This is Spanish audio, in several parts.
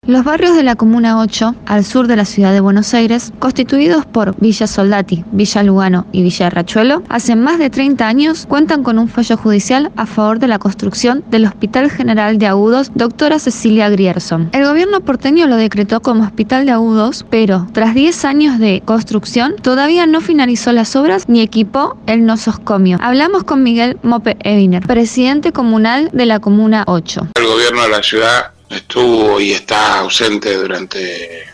Los barrios de la Comuna 8, al sur de la ciudad de Buenos Aires, constituidos por Villa Soldati, Villa Lugano y Villa Riachuelo, hace más de 30 años cuentan con un fallo judicial a favor de la construcción del Hospital General de Agudos Doctora Cecilia Grierson. El gobierno porteño lo decretó como hospital de agudos, pero tras 10 años de construcción todavía no finalizó las obras ni equipó el nososcomio. Hablamos con Miguel Mope Ebiner, presidente comunal de la Comuna 8. El gobierno de la ciudad estuvo y está ausente durante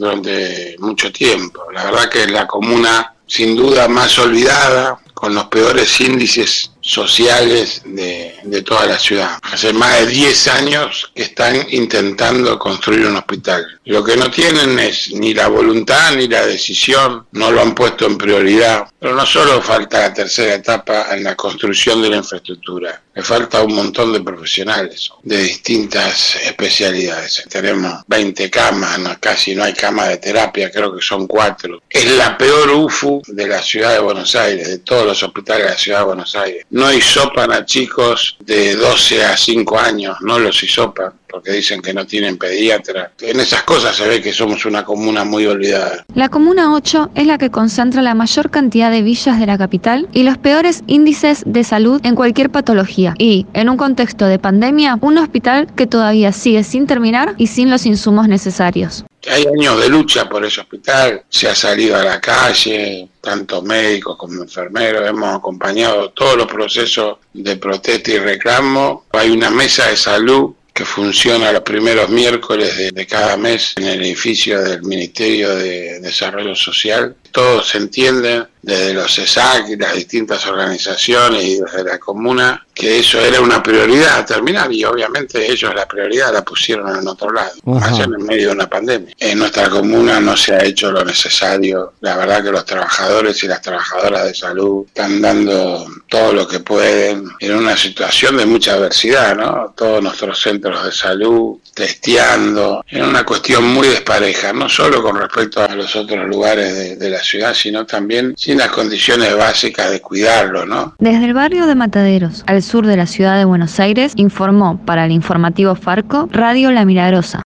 mucho tiempo. La verdad que es la comuna sin duda más olvidada, con los peores índices sociales de toda la ciudad. Hace más de 10 años que están intentando construir un hospital. Lo que no tienen es ni la voluntad ni la decisión, no lo han puesto en prioridad. Pero no solo falta la tercera etapa en la construcción de la infraestructura, le falta un montón de profesionales de distintas especialidades. Tenemos 20 camas, casi no hay camas de terapia, creo que son 4. Es la peor UFU de la ciudad de Buenos Aires, de todos los hospitales de la ciudad de Buenos Aires. No hisopan a chicos de 12 a 5 años, no los hisopan, porque dicen que no tienen pediatra. En esas cosas se ve que somos una comuna muy olvidada. La Comuna 8 es la que concentra la mayor cantidad de villas de la capital y los peores índices de salud en cualquier patología. Y, en un contexto de pandemia, un hospital que todavía sigue sin terminar y sin los insumos necesarios. Hay años de lucha por ese hospital, se ha salido a la calle, tanto médicos como enfermeros, hemos acompañado todos los procesos de protesta y reclamo. Hay una mesa de salud que funciona los primeros miércoles de cada mes en el edificio del Ministerio de Desarrollo Social. Todos se entienden, desde los CESAC y las distintas organizaciones y desde la comuna, que eso era una prioridad a terminar, y obviamente ellos la prioridad la pusieron en otro lado, allá en medio de una pandemia. En nuestra comuna no se ha hecho lo necesario. La verdad que los trabajadores y las trabajadoras de salud están dando todo lo que pueden en una situación de mucha adversidad, ¿no? Todos nuestros centros de salud testeando, en una cuestión muy despareja, no solo con respecto a los otros lugares de la ciudad, sino también sin las condiciones básicas de cuidarlo, ¿no? Desde el barrio de Mataderos, al sur de la ciudad de Buenos Aires, informó para el informativo Farco, Radio La Milagrosa.